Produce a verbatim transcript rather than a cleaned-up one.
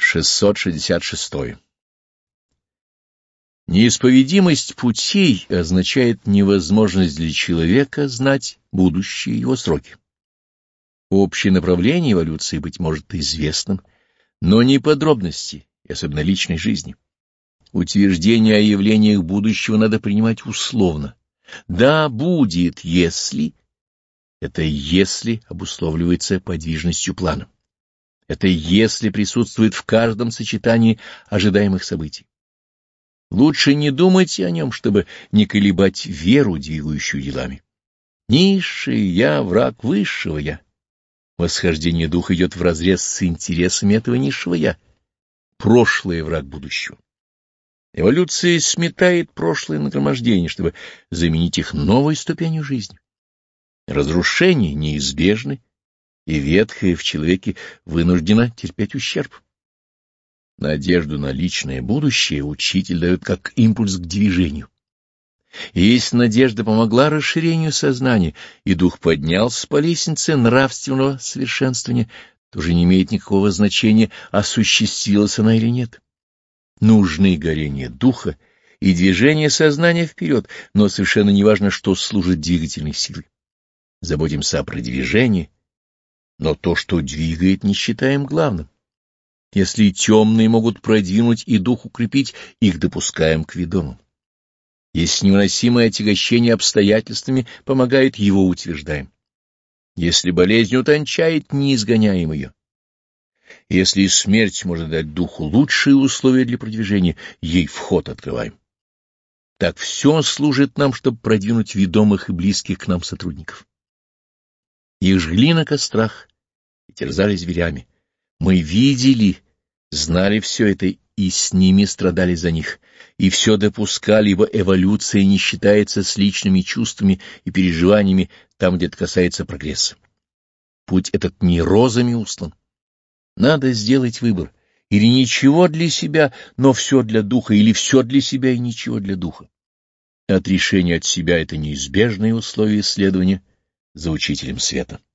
шестьсот шестьдесят шесть. Неисповедимость путей означает невозможность для человека знать будущие его сроки. Общее направление эволюции, быть может, известным, но не подробности, и особенно личной жизни. Утверждение о явлениях будущего надо принимать условно. Да, будет, если... Это «если» обусловливается подвижностью плана. Это «если» присутствует в каждом сочетании ожидаемых событий. Лучше не думать о нем, чтобы не колебать веру, двигающую делами. Низший я — враг высшего я. Восхождение духа идет вразрез с интересами этого низшего я. Прошлое — враг будущего. Эволюция сметает прошлое нагромождение, чтобы заменить их новой ступенью жизни. Разрушения неизбежны, и ветхое в человеке вынуждено терпеть ущерб. Надежду на личное будущее учитель дает как импульс к движению. И если надежда помогла расширению сознания, и дух поднялся по лестнице нравственного совершенствования, то уже не имеет никакого значения, осуществилась она или нет. Нужны горение духа и движение сознания вперед, но совершенно неважно, что служит двигательной силой. Заботимся о продвижении, но то, что двигает, не считаем главным. Если темные могут продвинуть и дух укрепить, их допускаем к ведомым. Если невыносимое отягощение обстоятельствами помогает, его утверждаем. Если болезнь утончает, не изгоняем ее. Если смерть может дать духу лучшие условия для продвижения, ей вход открываем. Так все служит нам, чтобы продвинуть ведомых и близких к нам сотрудников. Их жгли на кострах и терзали зверями. Мы видели, знали все это и с ними страдали за них, и все допускали, ибо эволюция не считается с личными чувствами и переживаниями там, где это касается прогресса. Путь этот не розами устлан. Надо сделать выбор. Или ничего для себя, но все для духа, или все для себя и ничего для духа. Отрешение от себя — это неизбежное условие исследования за учителем света.